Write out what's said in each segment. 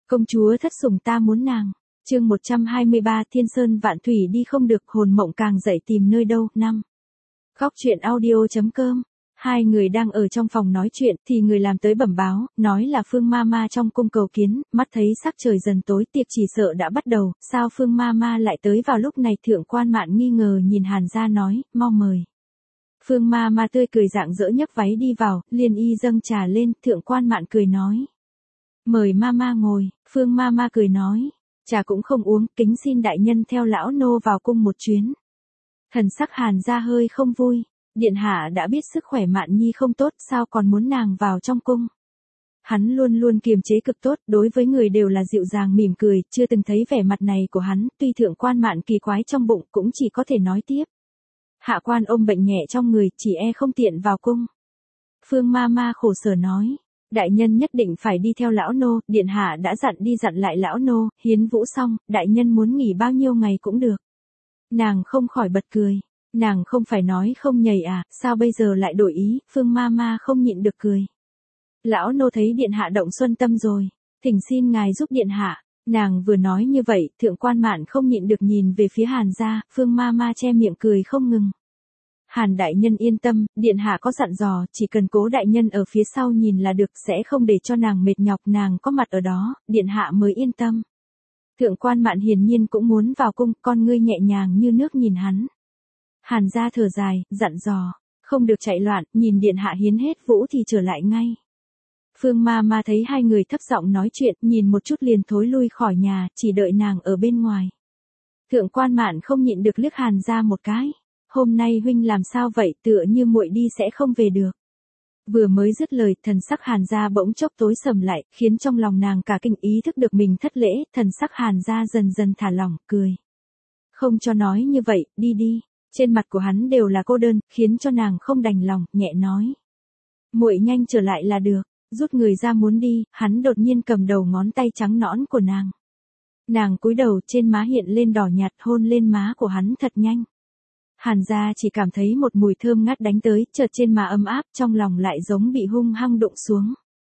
Công chúa thất sủng ta muốn nàng. Chương 123 Thiên Sơn Vạn Thủy đi không được, hồn mộng càng dậy tìm nơi đâu. 5. Góc truyện audio.com. Hai người đang ở trong phòng nói chuyện thì người làm tới bẩm báo, nói là Phương Mama trong cung cầu kiến, mắt thấy sắc trời dần tối, tiệc chỉ sợ đã bắt đầu, sao Phương Mama lại tới vào lúc này? Thượng quan Mạn nghi ngờ nhìn Hàn gia nói, mau mời. Phương Mama tươi cười rạng rỡ nhấc váy đi vào, liền y dâng trà lên, Thượng quan Mạn cười nói, mời Mama ngồi. Phương Mama cười nói, trà cũng không uống, kính xin đại nhân theo lão nô vào cung một chuyến. Thần sắc Hàn gia hơi không vui, điện hạ đã biết sức khỏe Mạn Nhi không tốt, sao còn muốn nàng vào trong cung. Hắn luôn luôn kiềm chế cực tốt, đối với người đều là dịu dàng mỉm cười, chưa từng thấy vẻ mặt này của hắn, tuy Thượng quan Mạn kỳ quái trong bụng cũng chỉ có thể nói tiếp. Hạ quan ôm bệnh nhẹ trong người, chỉ e không tiện vào cung. Phương Mama khổ sở nói, đại nhân nhất định phải đi theo lão nô, điện hạ đã dặn đi dặn lại lão nô, hiến vũ xong, đại nhân muốn nghỉ bao nhiêu ngày cũng được. Nàng không khỏi bật cười, nàng không phải nói không nhảy à, sao bây giờ lại đổi ý? Phương Mama không nhịn được cười. Lão nô thấy điện hạ động xuân tâm rồi, thỉnh xin ngài giúp điện hạ. Nàng vừa nói như vậy, Thượng quan Mạn không nhịn được nhìn về phía Hàn gia, Phương Mama che miệng cười không ngừng. Hàn đại nhân yên tâm, điện hạ có dặn dò, chỉ cần Cố đại nhân ở phía sau nhìn là được, sẽ không để cho nàng mệt nhọc, nàng có mặt ở đó, điện hạ mới yên tâm. Thượng quan Mạn hiển nhiên cũng muốn vào cung, con ngươi nhẹ nhàng như nước nhìn hắn. Hàn gia thở dài, dặn dò, không được chạy loạn, nhìn điện hạ hiến hết vũ thì trở lại ngay. Phương Mama thấy hai người thấp giọng nói chuyện, nhìn một chút liền thối lui khỏi nhà, chỉ đợi nàng ở bên ngoài. Thượng quan Mạn không nhịn được liếc Hàn gia một cái. Hôm nay huynh làm sao vậy, tựa như muội đi sẽ không về được. Vừa mới dứt lời, thần sắc Hàn gia bỗng chốc tối sầm lại, khiến trong lòng nàng cả kinh, ý thức được mình thất lễ, thần sắc Hàn gia dần dần thả lỏng, cười. Không cho nói như vậy, đi đi. Trên mặt của hắn đều là cô đơn, khiến cho nàng không đành lòng, nhẹ nói. Muội nhanh trở lại là được. Rút người ra muốn đi, hắn đột nhiên cầm đầu ngón tay trắng nõn của nàng. Nàng cúi đầu, trên má hiện lên đỏ nhạt, hôn lên má của hắn thật nhanh. Hàn gia chỉ cảm thấy một mùi thơm ngát đánh tới, chợt trên má ấm áp, trong lòng lại giống bị hung hăng đụng xuống.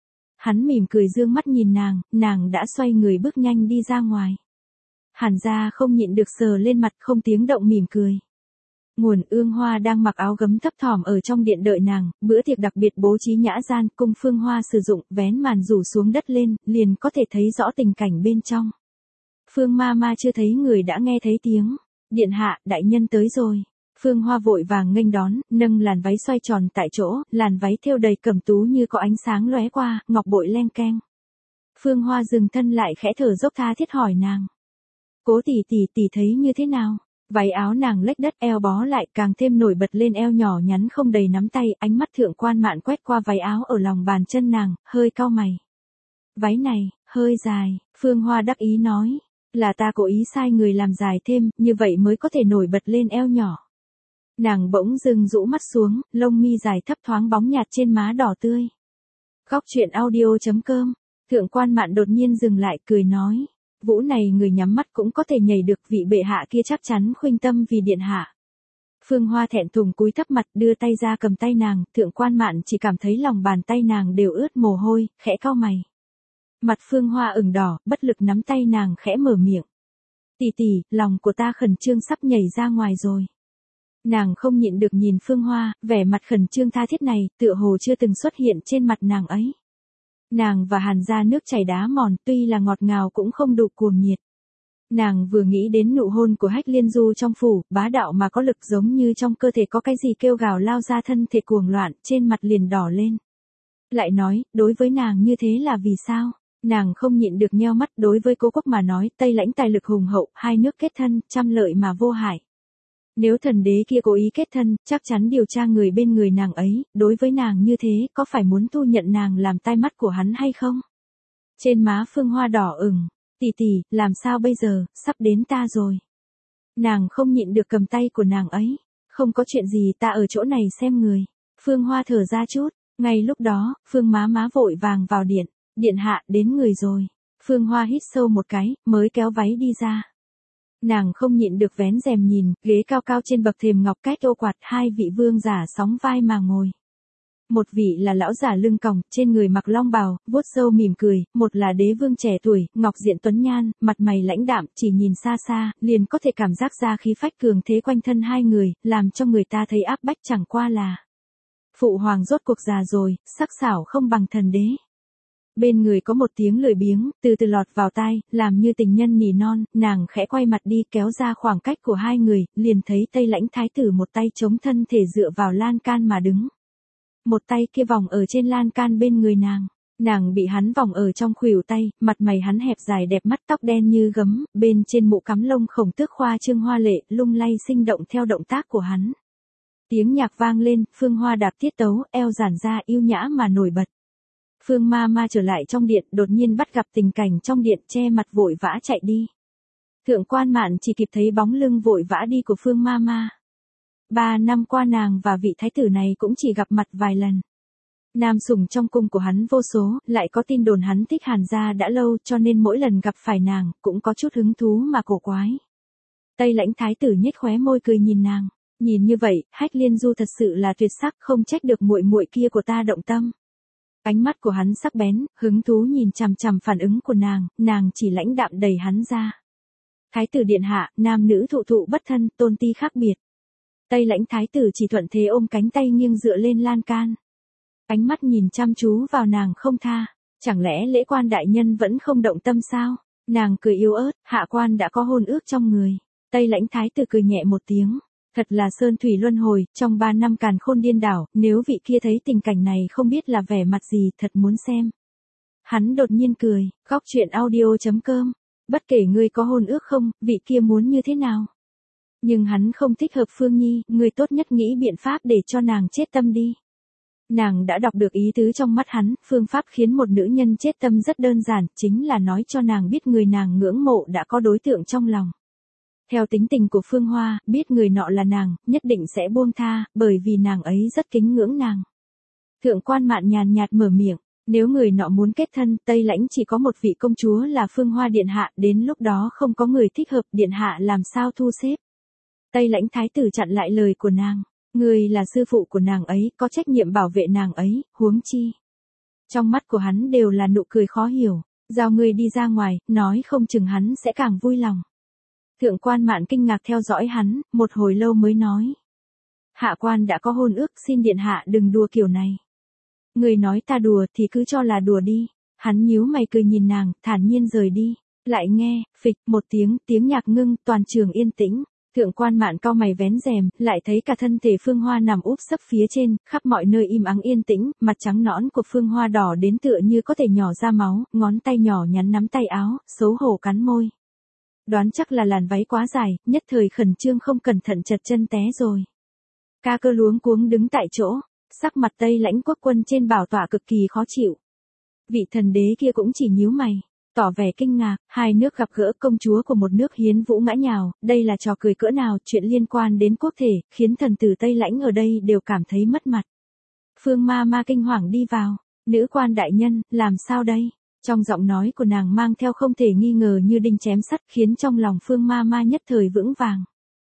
Hắn mỉm cười dương mắt nhìn nàng đã xoay người bước nhanh đi ra ngoài. Hàn gia không nhịn được sờ lên mặt, không tiếng động mỉm cười. Nguồn Ương Hoa đang mặc áo gấm thấp thỏm ở trong điện đợi nàng, bữa tiệc đặc biệt bố trí nhã gian, cung Phương Hoa sử dụng, vén màn rủ xuống đất lên, liền có thể thấy rõ tình cảnh bên trong. Phương Mama chưa thấy người đã nghe thấy tiếng, điện hạ, đại nhân tới rồi. Phương Hoa vội vàng nghênh đón, nâng làn váy xoay tròn tại chỗ, làn váy thêu đầy cẩm tú như có ánh sáng lóe qua, ngọc bội leng keng. Phương Hoa dừng thân lại khẽ thở dốc tha thiết hỏi nàng. Cố tỷ tỷ thấy như thế nào? Váy áo nàng lếch đất, eo bó lại, càng thêm nổi bật lên eo nhỏ nhắn không đầy nắm tay, ánh mắt Thượng quan Mạn quét qua váy áo ở lòng bàn chân nàng, hơi cau mày. Váy này, hơi dài, Phương Hoa đắc ý nói, là ta cố ý sai người làm dài thêm, như vậy mới có thể nổi bật lên eo nhỏ. Nàng bỗng dưng rũ mắt xuống, lông mi dài thấp thoáng bóng nhạt trên má đỏ tươi. Góc truyện audio.com. Thượng quan Mạn đột nhiên dừng lại, cười nói, vũ này người nhắm mắt cũng có thể nhảy được, vị bệ hạ kia chắc chắn khuynh tâm vì điện hạ. Phương Hoa thẹn thùng cúi thấp mặt, đưa tay ra cầm tay nàng, Thượng quan Mạn chỉ cảm thấy lòng bàn tay nàng đều ướt mồ hôi, khẽ cau mày. Mặt Phương Hoa ửng đỏ, bất lực nắm tay nàng khẽ mở miệng. Tỷ tỷ, lòng của ta khẩn trương sắp nhảy ra ngoài rồi. Nàng không nhịn được nhìn Phương Hoa, vẻ mặt khẩn trương tha thiết này, tựa hồ chưa từng xuất hiện trên mặt nàng ấy. Nàng và Hàn gia nước chảy đá mòn, tuy là ngọt ngào cũng không đủ cuồng nhiệt. Nàng vừa nghĩ đến nụ hôn của Hách Liên Du trong phủ, bá đạo mà có lực, giống như trong cơ thể có cái gì kêu gào lao ra, thân thể cuồng loạn, trên mặt liền đỏ lên. Lại nói, đối với nàng như thế là vì sao? Nàng không nhịn được nheo mắt, đối với Cố quốc mà nói, Tây Lãnh tài lực hùng hậu, hai nước kết thân, trăm lợi mà vô hại. Nếu thần đế kia cố ý kết thân, chắc chắn điều tra người bên người nàng ấy, đối với nàng như thế, có phải muốn thu nhận nàng làm tai mắt của hắn hay không? Trên má Phương Hoa đỏ ửng, tỷ, làm sao bây giờ, sắp đến ta rồi. Nàng không nhịn được cầm tay của nàng ấy, không có chuyện gì, ta ở chỗ này xem người. Phương Hoa thở ra chút, ngay lúc đó, Phương má vội vàng vào điện, điện hạ, đến người rồi. Phương Hoa hít sâu một cái, mới kéo váy đi ra. Nàng không nhịn được vén rèm nhìn, ghế cao cao trên bậc thềm ngọc cách ô quạt, hai vị vương giả sóng vai mà ngồi. Một vị là lão giả lưng còng, trên người mặc long bào, vuốt râu mỉm cười, một là đế vương trẻ tuổi, ngọc diện tuấn nhan, mặt mày lãnh đạm, chỉ nhìn xa xa, liền có thể cảm giác ra khí phách cường thế quanh thân hai người, làm cho người ta thấy áp bách chẳng qua là. Phụ hoàng rốt cuộc già rồi, sắc sảo không bằng thần đế. Bên người có một tiếng lười biếng, từ từ lọt vào tai, làm như tình nhân nỉ non, nàng khẽ quay mặt đi kéo ra khoảng cách của hai người, liền thấy Tây Lãnh thái tử một tay chống thân thể dựa vào lan can mà đứng. Một tay kia vòng ở trên lan can bên người nàng bị hắn vòng ở trong khuỷu tay, mặt mày hắn hẹp dài đẹp mắt tóc đen như gấm, bên trên mũ cắm lông khổng tước khoa trương hoa lệ, lung lay sinh động theo động tác của hắn. Tiếng nhạc vang lên, Phương Hoa đạp tiết tấu, eo giãn ra yêu nhã mà nổi bật. Phương Ma Ma trở lại trong điện, đột nhiên bắt gặp tình cảnh trong điện, che mặt vội vã chạy đi. Thượng quan Mạn chỉ kịp thấy bóng lưng vội vã đi của Phương Ma Ma. 3 năm qua nàng và vị thái tử này cũng chỉ gặp mặt vài lần. Nam sủng trong cung của hắn vô số, lại có tin đồn hắn thích Hàn gia đã lâu, cho nên mỗi lần gặp phải nàng, cũng có chút hứng thú mà cổ quái. Tây Lãnh thái tử nhếch khóe môi cười nhìn nàng, nhìn như vậy, Hách Liên Du thật sự là tuyệt sắc, không trách được muội muội kia của ta động tâm. Ánh mắt của hắn sắc bén, hứng thú nhìn chằm chằm phản ứng của nàng chỉ lãnh đạm đẩy hắn ra. Thái tử điện hạ, nam nữ thụ thụ bất thân, tôn ti khác biệt. Tây Lãnh thái tử chỉ thuận thế ôm cánh tay nghiêng dựa lên lan can. Ánh mắt nhìn chăm chú vào nàng không tha, chẳng lẽ lễ quan đại nhân vẫn không động tâm sao? Nàng cười yếu ớt, hạ quan đã có hôn ước trong người. Tây Lãnh thái tử cười nhẹ một tiếng. Thật là sơn thủy luân hồi, trong 3 năm càn khôn điên đảo, nếu vị kia thấy tình cảnh này không biết là vẻ mặt gì, thật muốn xem. Hắn đột nhiên cười, góc chuyện audio.com. Bất kể ngươi có hôn ước không, vị kia muốn như thế nào. Nhưng hắn không thích hợp Phương Nhi, ngươi tốt nhất nghĩ biện pháp để cho nàng chết tâm đi. Nàng đã đọc được ý tứ trong mắt hắn, phương pháp khiến một nữ nhân chết tâm rất đơn giản, chính là nói cho nàng biết người nàng ngưỡng mộ đã có đối tượng trong lòng. Theo tính tình của Phương Hoa, biết người nọ là nàng, nhất định sẽ buông tha, bởi vì nàng ấy rất kính ngưỡng nàng. Thượng quan Mạn nhàn nhạt mở miệng, nếu người nọ muốn kết thân, Tây Lãnh chỉ có một vị công chúa là Phương Hoa điện hạ, đến lúc đó không có người thích hợp, điện hạ làm sao thu xếp. Tây Lãnh thái tử chặn lại lời của nàng, người là sư phụ của nàng ấy, có trách nhiệm bảo vệ nàng ấy, huống chi. Trong mắt của hắn đều là nụ cười khó hiểu, giao người đi ra ngoài, nói không chừng hắn sẽ càng vui lòng. Thượng quan Mạn kinh ngạc theo dõi hắn, một hồi lâu mới nói. Hạ quan đã có hôn ước, xin điện hạ đừng đùa kiểu này. Người nói ta đùa thì cứ cho là đùa đi. Hắn nhíu mày cười nhìn nàng, thản nhiên rời đi. Lại nghe, phịch, một tiếng nhạc ngưng, toàn trường yên tĩnh. Thượng quan Mạn cau mày vén rèm, lại thấy cả thân thể Phương Hoa nằm úp sấp phía trên, khắp mọi nơi im ắng yên tĩnh, mặt trắng nõn của Phương Hoa đỏ đến tựa như có thể nhỏ ra máu, ngón tay nhỏ nhắn nắm tay áo, xấu hổ cắn môi. Đoán chắc là làn váy quá dài, nhất thời khẩn trương không cẩn thận chật chân té rồi. Ca Cơ luống cuống đứng tại chỗ, sắc mặt Tây Lãnh quốc quân trên bảo tọa cực kỳ khó chịu. Vị thần đế kia cũng chỉ nhíu mày, tỏ vẻ kinh ngạc, hai nước gặp gỡ, công chúa của một nước hiến vũ ngã nhào, đây là trò cười cỡ nào, chuyện liên quan đến quốc thể, khiến thần tử Tây Lãnh ở đây đều cảm thấy mất mặt. Phương Ma Ma kinh hoàng đi vào, nữ quan đại nhân, làm sao đây? Trong giọng nói của nàng mang theo không thể nghi ngờ như đinh chém sắt, khiến trong lòng Phương Ma Ma nhất thời vững vàng.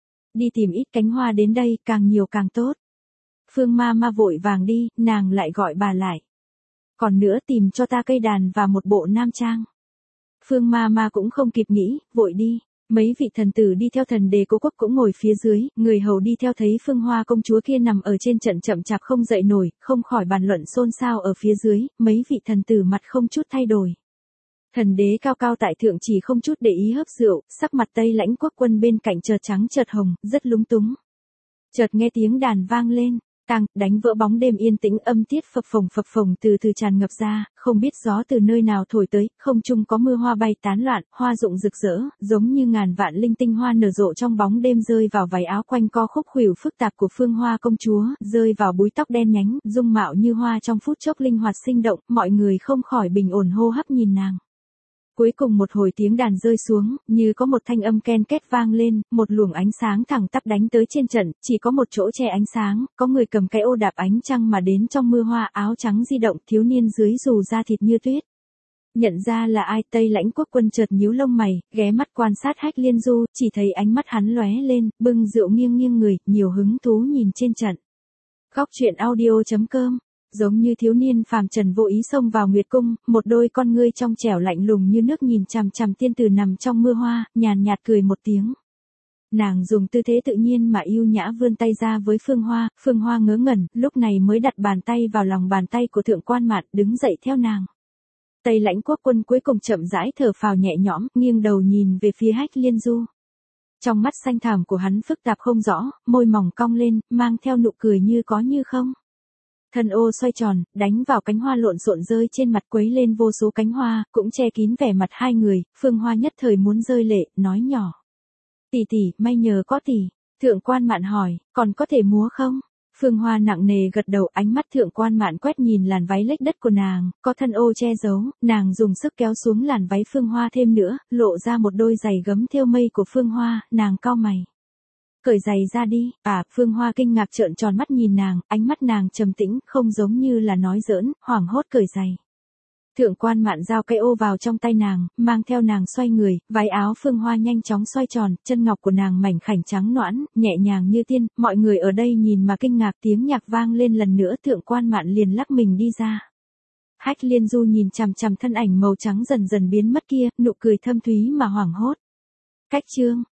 Đi tìm ít cánh hoa đến đây, càng nhiều càng tốt. Phương Ma Ma vội vàng đi, nàng lại gọi bà lại. Còn nữa tìm cho ta cây đàn và một bộ nam trang. Phương Ma Ma cũng không kịp nghĩ, vội đi. Mấy vị thần tử đi theo thần đề Cố Quốc cũng ngồi phía dưới, người hầu đi theo thấy Phương Hoa công chúa kia nằm ở trên trận chậm chạp không dậy nổi, không khỏi bàn luận xôn xao ở phía dưới, mấy vị thần tử mặt không chút thay đổi. Thần đế cao cao tại thượng chỉ không chút để ý hớp rượu, sắc mặt Tây Lãnh quốc quân bên cạnh chợt trắng chợt hồng, rất lúng túng. Chợt nghe tiếng đàn vang lên, tang, đánh vỡ bóng đêm yên tĩnh, âm tiết phập phồng từ từ tràn ngập ra, không biết gió từ nơi nào thổi tới, không trung có mưa hoa bay tán loạn, hoa rụng rực rỡ, giống như ngàn vạn linh tinh hoa nở rộ trong bóng đêm rơi vào váy áo quanh co khúc khuỷu phức tạp của Phương Hoa công chúa, rơi vào búi tóc đen nhánh, dung mạo như hoa trong phút chốc linh hoạt sinh động, mọi người không khỏi bình ổn hô hấp nhìn nàng. Cuối cùng một hồi tiếng đàn rơi xuống, như có một thanh âm ken két vang lên, một luồng ánh sáng thẳng tắp đánh tới trên trận, chỉ có một chỗ che ánh sáng, có người cầm cái ô đạp ánh trăng mà đến trong mưa hoa, áo trắng di động, thiếu niên dưới dù da thịt như tuyết. Nhận ra là ai, Tây Lãnh quốc quân chợt nhíu lông mày, ghé mắt quan sát Hách Liên Du, chỉ thấy ánh mắt hắn lóe lên, bưng rượu nghiêng người, nhiều hứng thú nhìn trên trận. Góc chuyện audio.com giống như thiếu niên phàm trần vô ý xông vào Nguyệt Cung, một đôi con ngươi trong trẻo lạnh lùng như nước nhìn chằm chằm tiên tử nằm trong mưa hoa, nhàn nhạt cười một tiếng. Nàng dùng tư thế tự nhiên mà yêu nhã vươn tay ra với Phương Hoa ngớ ngẩn, lúc này mới đặt bàn tay vào lòng bàn tay của Thượng Quan Mạn, đứng dậy theo nàng. Tây Lãnh Quốc quân cuối cùng chậm rãi thở phào nhẹ nhõm, nghiêng đầu nhìn về phía Hách Liên Du. Trong mắt xanh thẳm của hắn phức tạp không rõ, môi mỏng cong lên, mang theo nụ cười như có như không. Thân ô xoay tròn, đánh vào cánh hoa lộn xộn rơi trên mặt, quấy lên vô số cánh hoa, cũng che kín vẻ mặt hai người. Phương Hoa nhất thời muốn rơi lệ, nói nhỏ. Tỷ tỷ, may nhờ có tỷ. Thượng Quan Mạn hỏi, còn có thể múa không? Phương Hoa nặng nề gật đầu, ánh mắt Thượng Quan Mạn quét nhìn làn váy lếch đất của nàng, có thân ô che giấu, nàng dùng sức kéo xuống làn váy Phương Hoa thêm nữa, lộ ra một đôi giày gấm thêu mây của Phương Hoa, nàng cau mày. Cởi giày ra đi. Phương Hoa kinh ngạc trợn tròn mắt nhìn nàng, ánh mắt nàng trầm tĩnh, không giống như là nói giỡn, hoảng hốt cởi giày. Thượng Quan Mạn giao cây ô vào trong tay nàng, mang theo nàng xoay người, váy áo Phương Hoa nhanh chóng xoay tròn, chân ngọc của nàng mảnh khảnh trắng nõn, nhẹ nhàng như tiên, mọi người ở đây nhìn mà kinh ngạc, tiếng nhạc vang lên lần nữa, Thượng Quan Mạn liền lắc mình đi ra. Hách Liên Du nhìn chằm chằm thân ảnh màu trắng dần dần biến mất kia, nụ cười thâm thúy mà hoảng hốt. Cách chương